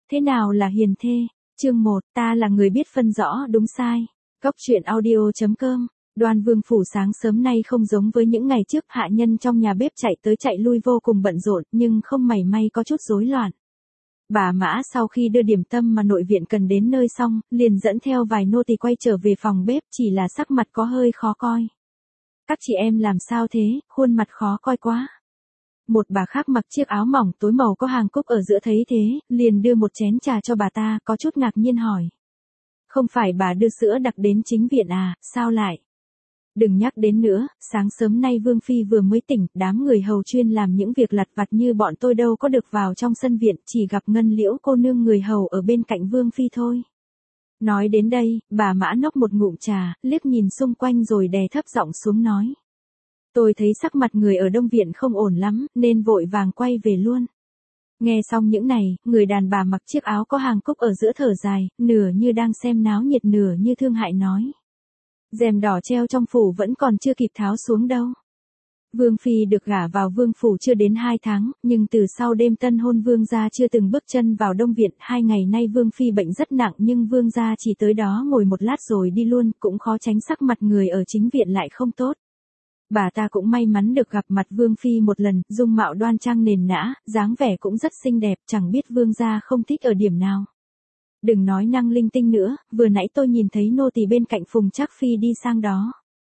Thế nào là hiền thê? Chương 1, ta là người biết phân rõ đúng sai. Góc truyện audio.com. Đoan Vương phủ sáng sớm nay không giống với những ngày trước, hạ nhân trong nhà bếp chạy tới chạy lui vô cùng bận rộn, nhưng không mảy may có chút rối loạn. Bà Mã sau khi đưa điểm tâm mà nội viện cần đến nơi xong, liền dẫn theo vài nô tỳ quay trở về phòng bếp, chỉ là sắc mặt có hơi khó coi. Các chị em làm sao thế, khuôn mặt khó coi quá. Một bà khác mặc chiếc áo mỏng tối màu có hàng cúc ở giữa thấy thế, liền đưa một chén trà cho bà ta, có chút ngạc nhiên hỏi. Không phải bà đưa sữa đặc đến chính viện à, sao lại? Đừng nhắc đến nữa, sáng sớm nay Vương Phi vừa mới tỉnh, đám người hầu chuyên làm những việc lặt vặt như bọn tôi đâu có được vào trong sân viện, chỉ gặp Ngân Liễu cô nương người hầu ở bên cạnh Vương Phi thôi. Nói đến đây, bà Mã nốc một ngụm trà, liếc nhìn xung quanh rồi đè thấp giọng xuống nói. Tôi thấy sắc mặt người ở Đông Viện không ổn lắm, nên vội vàng quay về luôn. Nghe xong những này, người đàn bà mặc chiếc áo có hàng cúc ở giữa thở dài, nửa như đang xem náo nhiệt nửa như thương hại nói. Rèm đỏ treo trong phủ vẫn còn chưa kịp tháo xuống đâu. Vương Phi được gả vào Vương phủ chưa đến 2 tháng, nhưng từ sau đêm tân hôn Vương gia chưa từng bước chân vào Đông Viện. 2 ngày nay Vương Phi bệnh rất nặng nhưng Vương gia chỉ tới đó ngồi một lát rồi đi luôn, cũng khó tránh sắc mặt người ở chính viện lại không tốt. Bà ta cũng may mắn được gặp mặt Vương Phi một lần, dung mạo đoan trang nền nã, dáng vẻ cũng rất xinh đẹp, chẳng biết Vương gia không thích ở điểm nào. Đừng nói năng linh tinh nữa, vừa nãy tôi nhìn thấy nô tỳ bên cạnh Phùng Trác Phi đi sang đó.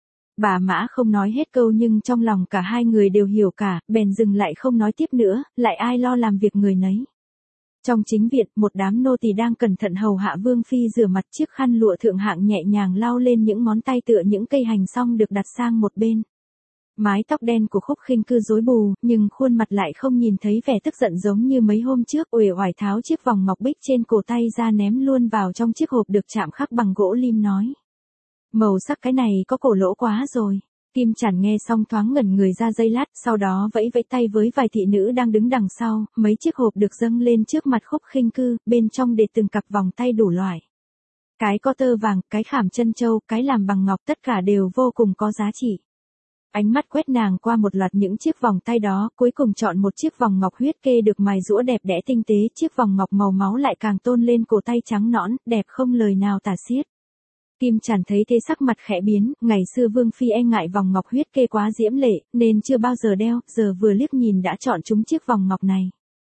Bà Mã không nói hết câu nhưng trong lòng cả hai người đều hiểu cả, bèn dừng lại không nói tiếp nữa, lại ai lo làm việc người nấy. Trong chính viện, một đám nô tỳ đang cẩn thận hầu hạ Vương Phi rửa mặt, chiếc khăn lụa thượng hạng nhẹ nhàng lau lên những ngón tay tựa những cây hành xong được đặt sang một bên. Mái tóc đen của Khúc Khinh Cư rối bù, nhưng khuôn mặt lại không nhìn thấy vẻ tức giận giống như mấy hôm trước, uể oải tháo chiếc vòng ngọc bích trên cổ tay ra ném luôn vào trong chiếc hộp được chạm khắc bằng gỗ lim nói. Màu sắc cái này có cổ lỗ quá rồi. Kim Chản nghe xong thoáng ngẩn người ra giây lát, sau đó vẫy vẫy tay với vài thị nữ đang đứng đằng sau, mấy chiếc hộp được dâng lên trước mặt Khúc Khinh Cư, bên trong để từng cặp vòng tay đủ loại. Cái có tơ vàng, cái khảm chân châu, cái làm bằng ngọc, tất cả đều vô cùng có giá trị. Ánh mắt quét nàng qua một loạt những chiếc vòng tay đó, cuối cùng chọn một chiếc vòng ngọc huyết kê được mài rũa đẹp đẽ tinh tế, chiếc vòng ngọc màu máu lại càng tôn lên cổ tay trắng nõn, đẹp không lời nào tả xiết. Kim Chản thấy thế sắc mặt khẽ biến, ngày xưa Vương Phi e ngại vòng ngọc huyết kê quá diễm lệ, nên chưa bao giờ đeo, giờ vừa liếc nhìn đã chọn trúng chiếc vòng ngọc này.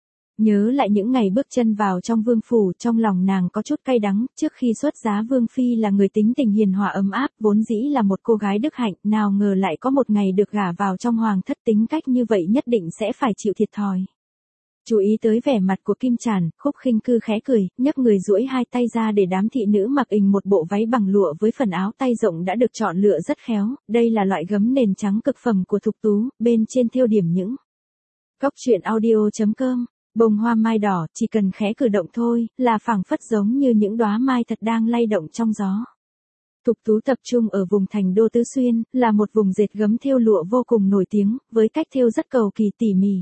Nhớ lại những ngày bước chân vào trong Vương phủ, trong lòng nàng có chút cay đắng, trước khi xuất giá Vương Phi là người tính tình hiền hòa ấm áp, vốn dĩ là một cô gái đức hạnh, nào ngờ lại có một ngày được gả vào trong hoàng thất, tính cách như vậy nhất định sẽ phải chịu thiệt thòi. Chú ý tới vẻ mặt của Kim Chản, Khúc Khinh Cư khẽ cười, nhấc người duỗi hai tay ra để đám thị nữ mặc ình một bộ váy bằng lụa với phần áo tay rộng đã được chọn lựa rất khéo, đây là loại gấm nền trắng cực phẩm của Thục Tú, bên trên thêu điểm những. Góc truyện audio.com. Bông hoa mai đỏ, chỉ cần khẽ cử động thôi, là phảng phất giống như những đóa mai thật đang lay động trong gió. Thục Tú tập trung ở vùng thành đô Tứ Xuyên, là một vùng dệt gấm thêu lụa vô cùng nổi tiếng, với cách thêu rất cầu kỳ tỉ mỉ.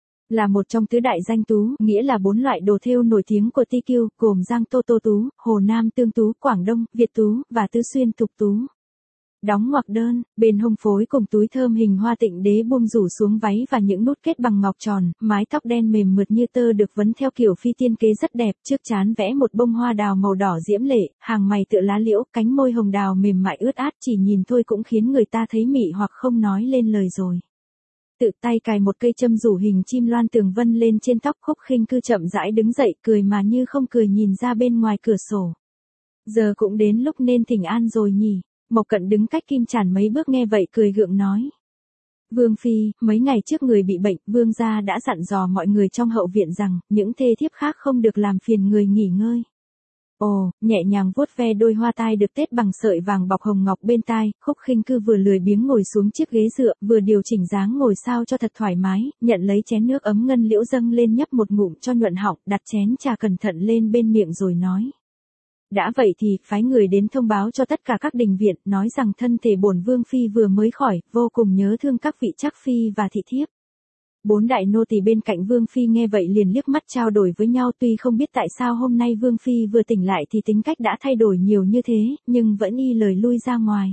Là một trong tứ đại danh tú, nghĩa là 4 loại đồ thêu nổi tiếng của TQ, gồm Giang Tô Tô Tú, Hồ Nam Tương Tú, Quảng Đông, Việt Tú, và Tứ Xuyên Thục Tú. Đóng ngoặc đơn, bên hông phối cùng túi thơm hình hoa tịnh đế buông rủ xuống váy và những nút kết bằng ngọc tròn, mái tóc đen mềm mượt như tơ được vấn theo kiểu phi tiên kế rất đẹp, trước trán vẽ một bông hoa đào màu đỏ diễm lệ, hàng mày tựa lá liễu, cánh môi hồng đào mềm mại ướt át, chỉ nhìn thôi cũng khiến người ta thấy mị hoặc không nói lên lời rồi. Tự tay cài một cây châm rủ hình chim loan tường vân lên trên tóc, Khúc Khinh Cư chậm rãi đứng dậy, cười mà như không cười nhìn ra bên ngoài cửa sổ. Giờ cũng đến lúc nên thỉnh an rồi nhỉ. Mộc Cận đứng cách Kim Chản mấy bước nghe vậy cười gượng nói. Vương Phi, mấy ngày trước người bị bệnh, Vương gia đã dặn dò mọi người trong hậu viện rằng, những thê thiếp khác không được làm phiền người nghỉ ngơi. Ồ, nhẹ nhàng vuốt ve đôi hoa tai được tết bằng sợi vàng bọc hồng ngọc bên tai, Khúc Khinh Cư vừa lười biếng ngồi xuống chiếc ghế dựa, vừa điều chỉnh dáng ngồi sao cho thật thoải mái, nhận lấy chén nước ấm ngân liễu dâng lên nhấp một ngụm cho nhuận họng, đặt chén trà cẩn thận lên bên miệng rồi nói. Đã vậy thì, phái người đến thông báo cho tất cả các đình viện, nói rằng thân thể bổn Vương Phi vừa mới khỏi, vô cùng nhớ thương các vị Trác Phi và thị thiếp. 4 đại nô tỳ bên cạnh Vương Phi nghe vậy liền liếc mắt trao đổi với nhau, tuy không biết tại sao hôm nay Vương Phi vừa tỉnh lại thì tính cách đã thay đổi nhiều như thế, nhưng vẫn y lời lui ra ngoài.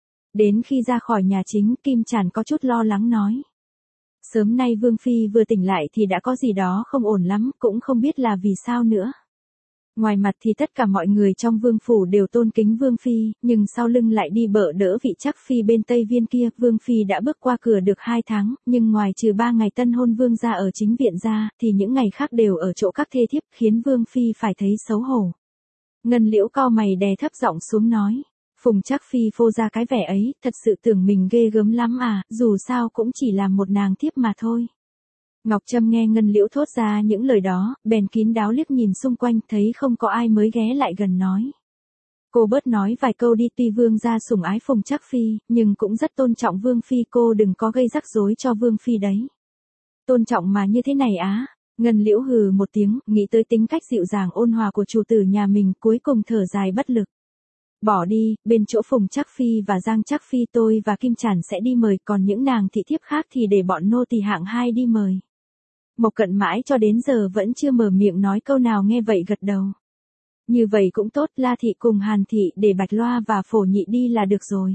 Đến khi ra khỏi nhà chính, Kim Chản có chút lo lắng nói. Sớm nay Vương Phi vừa tỉnh lại thì đã có gì đó không ổn lắm, cũng không biết là vì sao nữa. Ngoài mặt thì tất cả mọi người trong vương phủ đều tôn kính vương phi, nhưng sau lưng lại đi bợ đỡ vị chắc phi bên Tây Viên kia. Vương phi đã bước qua cửa được 2 tháng, nhưng ngoài trừ 3 ngày tân hôn vương gia ở chính viện ra, thì những ngày khác đều ở chỗ các thê thiếp, khiến vương phi phải thấy xấu hổ. Ngân Liễu cau mày đè thấp giọng xuống nói. Phùng Trác Phi phô ra cái vẻ ấy, thật sự tưởng mình ghê gớm lắm à, dù sao cũng chỉ là một nàng thiếp mà thôi. Ngọc Trâm nghe Ngân Liễu thốt ra những lời đó, bèn kín đáo liếc nhìn xung quanh, thấy không có ai mới ghé lại gần nói. Cô bớt nói vài câu đi, tuy vương gia sủng ái Phùng Trác Phi, nhưng cũng rất tôn trọng vương phi, cô đừng có gây rắc rối cho vương phi đấy. Tôn trọng mà như thế này á? Ngân Liễu hừ một tiếng, nghĩ tới tính cách dịu dàng ôn hòa của chủ tử nhà mình, cuối cùng thở dài bất lực. Bỏ đi, bên chỗ Phùng Trác Phi và Giang Trác Phi tôi và Kim Chản sẽ đi mời, còn những nàng thị thiếp khác thì để bọn nô tỳ hạng 2 đi mời. Mộc Cận mãi cho đến giờ vẫn chưa mở miệng nói câu nào, nghe vậy gật đầu. Như vậy cũng tốt, La thị cùng Hàn thị để Bạch Loa và Phổ Nhị đi là được rồi.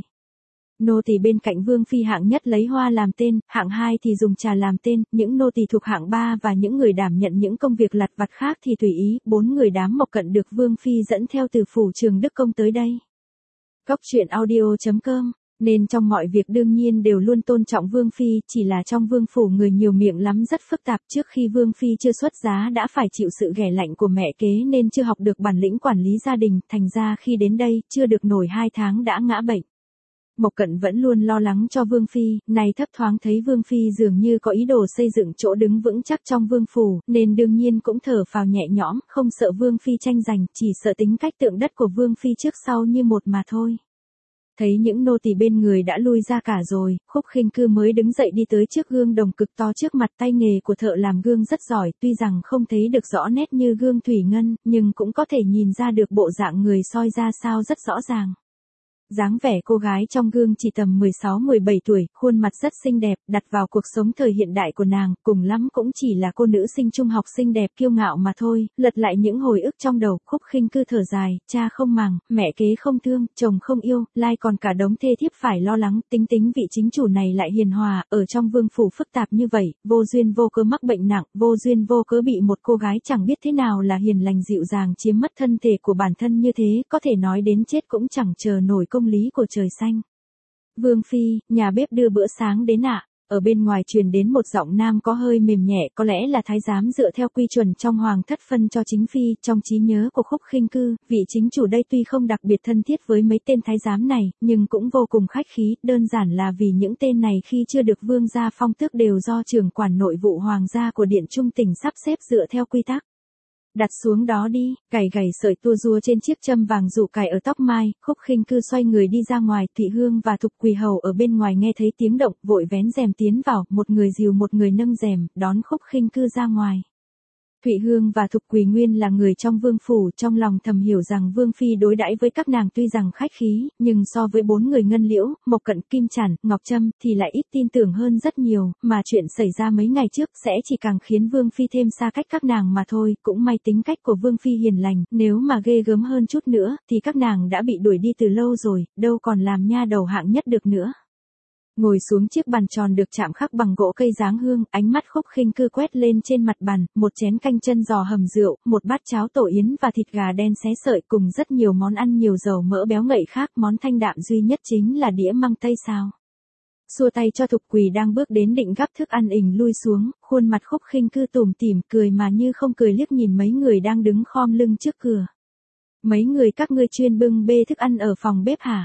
Nô tỳ bên cạnh vương phi hạng nhất lấy hoa làm tên, hạng 2 thì dùng trà làm tên, những nô tỳ thuộc hạng 3 và những người đảm nhận những công việc lặt vặt khác thì tùy ý. 4 người đám Mộc Cận được vương phi dẫn theo từ phủ Trường Đức Công tới đây. Cóc truyện audio.com. Nên trong mọi việc đương nhiên đều luôn tôn trọng vương phi, chỉ là trong vương phủ người nhiều miệng lắm, rất phức tạp. Trước khi vương phi chưa xuất giá đã phải chịu sự ghẻ lạnh của mẹ kế nên chưa học được bản lĩnh quản lý gia đình, thành ra khi đến đây chưa được nổi 2 tháng đã ngã bệnh. Mộc Cận vẫn luôn lo lắng cho vương phi, nay thấp thoáng thấy vương phi dường như có ý đồ xây dựng chỗ đứng vững chắc trong vương phủ, nên đương nhiên cũng thở phào nhẹ nhõm, không sợ vương phi tranh giành, chỉ sợ tính cách tượng đất của vương phi trước sau như một mà thôi. Thấy những nô tỳ bên người đã lui ra cả rồi, Khúc Khinh Cư mới đứng dậy đi tới trước gương đồng cực to trước mặt. Tay nghề của thợ làm gương rất giỏi, tuy rằng không thấy được rõ nét như gương thủy ngân, nhưng cũng có thể nhìn ra được bộ dạng người soi ra sao rất rõ ràng. Dáng vẻ cô gái trong gương chỉ tầm 16-17 tuổi, khuôn mặt rất xinh đẹp, đặt vào cuộc sống thời hiện đại của nàng, cùng lắm cũng chỉ là cô nữ sinh trung học xinh đẹp kiêu ngạo mà thôi. Lật lại những hồi ức trong đầu, Khúc Khinh Cư thở dài, cha không màng, mẹ kế không thương, chồng không yêu, lai còn cả đống thê thiếp phải lo lắng. Tính vị chính chủ này lại hiền hòa, ở trong vương phủ phức tạp như vậy, vô duyên vô cớ mắc bệnh nặng, vô duyên vô cớ bị một cô gái chẳng biết thế nào là hiền lành dịu dàng chiếm mất thân thể của bản thân như thế, có thể nói đến chết cũng chẳng chờ nổi công lý của trời xanh. Vương phi, nhà bếp đưa bữa sáng đến ạ. Ở bên ngoài truyền đến một giọng nam có hơi mềm nhẹ, có lẽ là thái giám dựa theo quy chuẩn trong hoàng thất phân cho chính phi. Trong trí nhớ của Khúc Khinh Cư, vị chính chủ đây tuy không đặc biệt thân thiết với mấy tên thái giám này, nhưng cũng vô cùng khách khí, đơn giản là vì những tên này khi chưa được vương gia phong tước đều do trưởng quản nội vụ hoàng gia của Điện Trung tỉnh sắp xếp dựa theo quy tắc. Đặt xuống đó đi, gảy sợi tua rua trên chiếc châm vàng dụ cài ở tóc mai. Khúc Khinh Cư xoay người đi ra ngoài, Thụy Hương và Thục Quỳ hầu ở bên ngoài nghe thấy tiếng động, vội vén rèm tiến vào, một người dìu một người nâng rèm, đón Khúc Khinh Cư ra ngoài. Thụy Hương và Thục Quỳ nguyên là người trong vương phủ, trong lòng thầm hiểu rằng vương phi đối đãi với các nàng tuy rằng khách khí, nhưng so với 4 người Ngân Liễu, Mộc Cận, Kim Chản, Ngọc Trâm thì lại ít tin tưởng hơn rất nhiều, mà chuyện xảy ra mấy ngày trước sẽ chỉ càng khiến vương phi thêm xa cách các nàng mà thôi. Cũng may tính cách của vương phi hiền lành, nếu mà ghê gớm hơn chút nữa thì các nàng đã bị đuổi đi từ lâu rồi, đâu còn làm nha đầu hạng nhất được nữa. Ngồi xuống chiếc bàn tròn được chạm khắc bằng gỗ cây dáng hương, ánh mắt Khúc Khinh Cư quét lên trên mặt bàn, một chén canh chân giò hầm rượu, một bát cháo tổ yến và thịt gà đen xé sợi cùng rất nhiều món ăn nhiều dầu mỡ béo ngậy khác. Món thanh đạm duy nhất chính là đĩa măng tây xào. Xua tay cho Thục Quỳ đang bước đến định gắp thức ăn ình lui xuống, khuôn mặt Khúc Khinh Cư tủm tỉm cười mà như không cười liếc nhìn mấy người đang đứng khom lưng trước cửa. Mấy người các ngươi chuyên bưng bê thức ăn ở phòng bếp hả?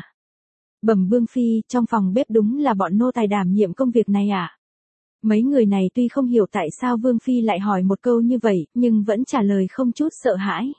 Bẩm vương phi, trong phòng bếp đúng là bọn nô tài đảm nhiệm công việc này ạ. Mấy người này tuy không hiểu tại sao vương phi lại hỏi một câu như vậy, nhưng vẫn trả lời không chút sợ hãi.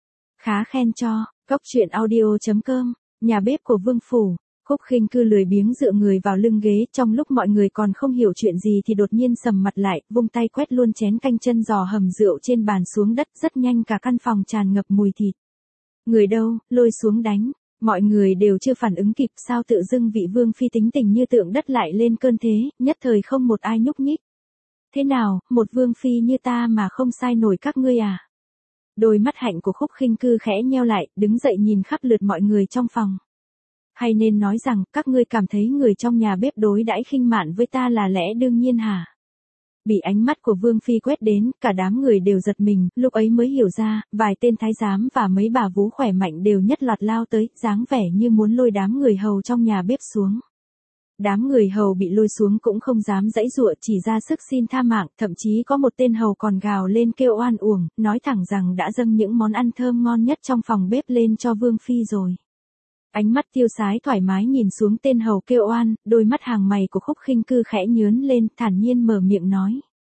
Khá khen cho, cóc truyện audio.com, nhà bếp của vương phủ. Khúc Khinh Cư lười biếng dựa người vào lưng ghế, trong lúc mọi người còn không hiểu chuyện gì thì đột nhiên sầm mặt lại, vung tay quét luôn chén canh chân giò hầm rượu trên bàn xuống đất, rất nhanh cả căn phòng tràn ngập mùi thịt. Người đâu, lôi xuống đánh. Mọi người đều chưa phản ứng kịp, sao tự dưng vị vương phi tính tình như tượng đất lại lên cơn thế, nhất thời không một ai nhúc nhích. Thế nào, một vương phi như ta mà không sai nổi các ngươi à? Đôi mắt hạnh của Khúc Khinh Cư khẽ nheo lại, đứng dậy nhìn khắp lượt mọi người trong phòng. Hay nên nói rằng, các ngươi cảm thấy người trong nhà bếp đối đãi khinh mạn với ta là lẽ đương nhiên hả? Bị ánh mắt của Vương Phi quét đến, cả đám người đều giật mình, lúc ấy mới hiểu ra, vài tên thái giám và mấy bà vú khỏe mạnh đều nhất loạt lao tới, dáng vẻ như muốn lôi đám người hầu trong nhà bếp xuống. Đám người hầu bị lôi xuống cũng không dám giãy giụa, chỉ ra sức xin tha mạng, thậm chí có một tên hầu còn gào lên kêu oan uổng, nói thẳng rằng đã dâng những món ăn thơm ngon nhất trong phòng bếp lên cho Vương Phi rồi. Ánh mắt Tiêu Sái thoải mái nhìn xuống tên hầu kêu oan, đôi mắt hàng mày của Khúc Khinh Cư khẽ nhướng lên, thản nhiên mở miệng nói.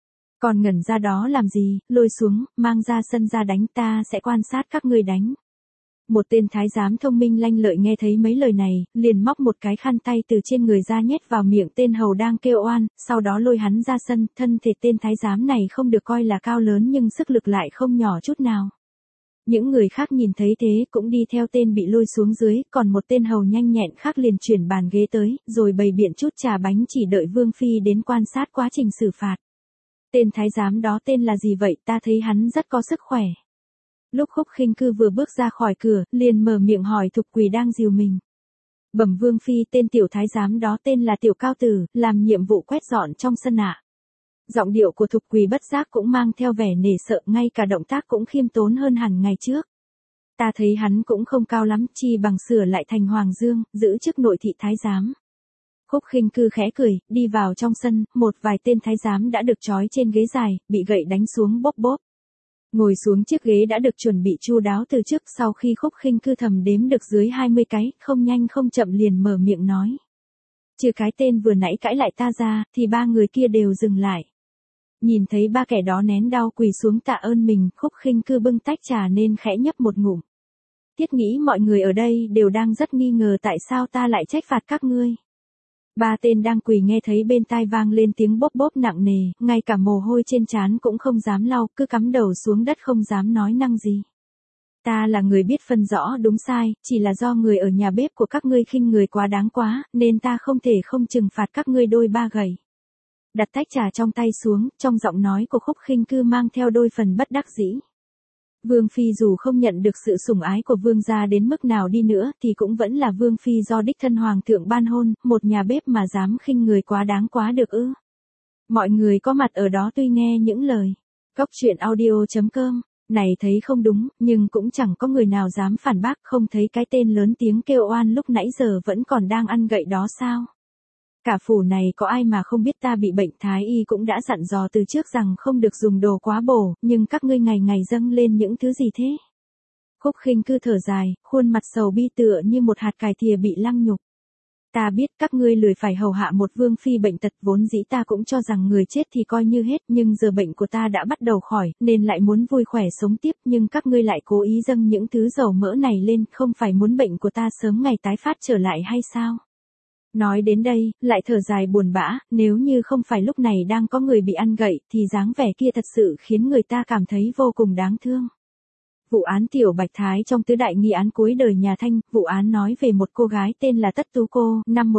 Còn ngẩn ra đó làm gì, lôi xuống, mang ra sân ra đánh, ta sẽ quan sát các ngươi đánh. Một tên thái giám thông minh lanh lợi nghe thấy mấy lời này, liền móc một cái khăn tay từ trên người ra nhét vào miệng tên hầu đang kêu oan, sau đó lôi hắn ra sân, thân thể tên thái giám này không được coi là cao lớn nhưng sức lực lại không nhỏ chút nào. Những người khác nhìn thấy thế cũng đi theo tên bị lôi xuống dưới, còn một tên hầu nhanh nhẹn khác liền chuyển bàn ghế tới, rồi bày biện chút trà bánh chỉ đợi Vương Phi đến quan sát quá trình xử phạt. Tên thái giám đó tên là gì vậy, ta thấy hắn rất có sức khỏe. Lúc Khúc Khinh Cư vừa bước ra khỏi cửa, liền mở miệng hỏi Thục Quỳ đang dìu mình. Bẩm Vương Phi, tên tiểu thái giám đó tên là Tiểu Cao Tử, làm nhiệm vụ quét dọn trong sân ạ. Giọng điệu của Thục Quỳ bất giác cũng mang theo vẻ nể sợ, ngay cả động tác cũng khiêm tốn hơn hẳn ngày trước. Ta thấy hắn cũng không cao lắm, chi bằng sửa lại thành Hoàng Dương, giữ chức nội thị thái giám. Khúc Khinh Cư khẽ cười, đi vào trong sân, một vài tên thái giám đã được trói trên ghế dài, bị gậy đánh xuống bốp bốp. Ngồi xuống chiếc ghế đã được chuẩn bị chu đáo từ trước, sau khi Khúc Khinh Cư thầm đếm được dưới 20 cái, không nhanh không chậm liền mở miệng nói. Trừ cái tên vừa nãy cãi lại ta ra, thì ba người kia đều dừng lại. Nhìn thấy ba kẻ đó nén đau quỳ xuống tạ ơn mình, Khúc Khinh Cư bưng tách trà nên khẽ nhấp một ngụm. Thiết nghĩ mọi người ở đây đều đang rất nghi ngờ tại sao ta lại trách phạt các ngươi. Ba tên đang quỳ nghe thấy bên tai vang lên tiếng bốp bốp nặng nề, ngay cả mồ hôi trên trán cũng không dám lau, cứ cắm đầu xuống đất không dám nói năng gì. Ta là người biết phân rõ đúng sai, chỉ là do người ở nhà bếp của các ngươi khinh người quá đáng quá, nên ta không thể không trừng phạt các ngươi đôi ba gậy. Đặt tách trà trong tay xuống, trong giọng nói của Khúc Khinh Cư mang theo đôi phần bất đắc dĩ. Vương Phi dù không nhận được sự sủng ái của vương gia đến mức nào đi nữa thì cũng vẫn là Vương Phi do đích thân Hoàng thượng ban hôn, một nhà bếp mà dám khinh người quá đáng quá được ư. Mọi người có mặt ở đó tuy nghe những lời Cóc Truyện Audio.com này thấy không đúng, nhưng cũng chẳng có người nào dám phản bác, không thấy cái tên lớn tiếng kêu oan lúc nãy giờ vẫn còn đang ăn gậy đó sao. Cả phủ này có ai mà không biết ta bị bệnh, thái y cũng đã dặn dò từ trước rằng không được dùng đồ quá bổ, nhưng các ngươi ngày ngày dâng lên những thứ gì thế? Khúc Khinh Cư thở dài, khuôn mặt sầu bi tựa như một hạt cải thìa bị lăng nhục. Ta biết các ngươi lười phải hầu hạ một vương phi bệnh tật, vốn dĩ ta cũng cho rằng người chết thì coi như hết, nhưng giờ bệnh của ta đã bắt đầu khỏi, nên lại muốn vui khỏe sống tiếp, nhưng các ngươi lại cố ý dâng những thứ dầu mỡ này lên, không phải muốn bệnh của ta sớm ngày tái phát trở lại hay sao? Nói đến đây, lại thở dài buồn bã, nếu như không phải lúc này đang có người bị ăn gậy, thì dáng vẻ kia thật sự khiến người ta cảm thấy vô cùng đáng thương. Vụ án Tiểu Bạch Thái trong tứ đại nghi án cuối đời nhà Thanh, vụ án nói về một cô gái tên là Tất Tú Cô, năm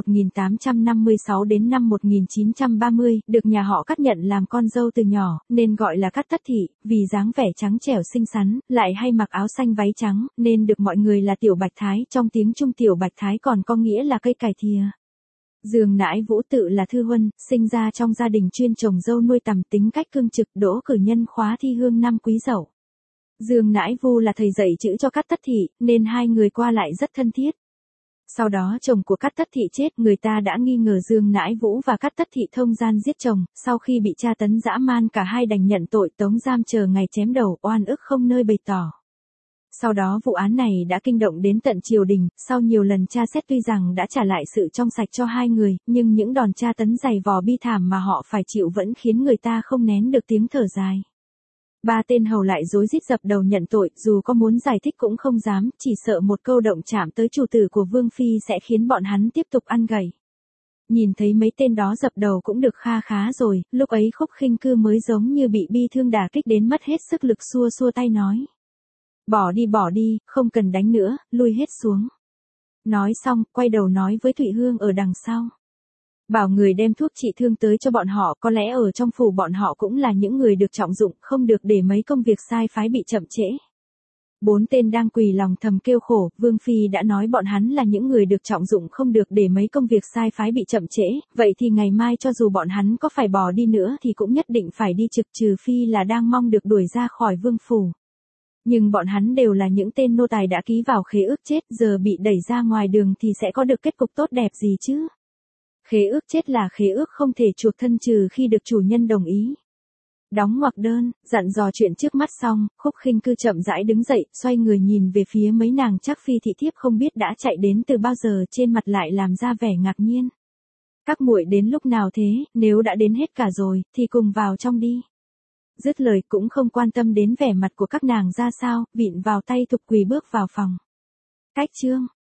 1856 đến năm 1930, được nhà họ Cát nhận làm con dâu từ nhỏ, nên gọi là Cát Tất Thị, vì dáng vẻ trắng trẻo xinh xắn, lại hay mặc áo xanh váy trắng, nên được mọi người là Tiểu Bạch Thái, trong tiếng Trung Tiểu Bạch Thái còn có nghĩa là cây cải thìa. Dương Nãi Vũ tự là thư huân, sinh ra trong gia đình chuyên trồng dâu nuôi tằm, tính cách cương trực, đỗ cử nhân khóa thi hương năm Quý Dậu. Dương Nãi Vu là thầy dạy chữ cho Cát Tất Thị, nên hai người qua lại rất thân thiết. Sau đó chồng của Cát Tất Thị chết, người ta đã nghi ngờ Dương Nãi Vũ và Cát Tất Thị thông gian giết chồng, sau khi bị tra tấn dã man cả hai đành nhận tội tống giam chờ ngày chém đầu, oan ức không nơi bày tỏ. Sau đó vụ án này đã kinh động đến tận triều đình, sau nhiều lần tra xét tuy rằng đã trả lại sự trong sạch cho hai người, nhưng những đòn tra tấn dày vò bi thảm mà họ phải chịu vẫn khiến người ta không nén được tiếng thở dài. Ba tên hầu lại rối rít dập đầu nhận tội, dù có muốn giải thích cũng không dám, chỉ sợ một câu động chạm tới chủ tử của Vương Phi sẽ khiến bọn hắn tiếp tục ăn gầy. Nhìn thấy mấy tên đó dập đầu cũng được kha khá rồi, lúc ấy Khúc Khinh Cư mới giống như bị bi thương đả kích đến mất hết sức lực, xua xua tay nói. Bỏ đi, không cần đánh nữa, lui hết xuống. Nói xong, quay đầu nói với Thụy Hương ở đằng sau. Bảo người đem thuốc trị thương tới cho bọn họ, có lẽ ở trong phủ bọn họ cũng là những người được trọng dụng, không được để mấy công việc sai phái bị chậm trễ. Bốn tên đang quỳ lòng thầm kêu khổ, Vương Phi đã nói bọn hắn là những người được trọng dụng không được để mấy công việc sai phái bị chậm trễ, vậy thì ngày mai cho dù bọn hắn có phải bỏ đi nữa thì cũng nhất định phải đi trực, trừ phi là đang mong được đuổi ra khỏi vương phủ. Nhưng bọn hắn đều là những tên nô tài đã ký vào khế ước chết, giờ bị đẩy ra ngoài đường thì sẽ có được kết cục tốt đẹp gì chứ? Khế ước chết là khế ước không thể chuộc thân trừ khi được chủ nhân đồng ý. Đóng ngoặc đơn, dặn dò chuyện trước mắt xong, Khúc Khinh Cư chậm rãi đứng dậy, xoay người nhìn về phía mấy nàng Trác Phi thị thiếp không biết đã chạy đến từ bao giờ, trên mặt lại làm ra vẻ ngạc nhiên. Các muội đến lúc nào thế, nếu đã đến hết cả rồi, thì cùng vào trong đi. Dứt lời cũng không quan tâm đến vẻ mặt của các nàng ra sao, vịn vào tay Thục Quỳ bước vào phòng. Cách chương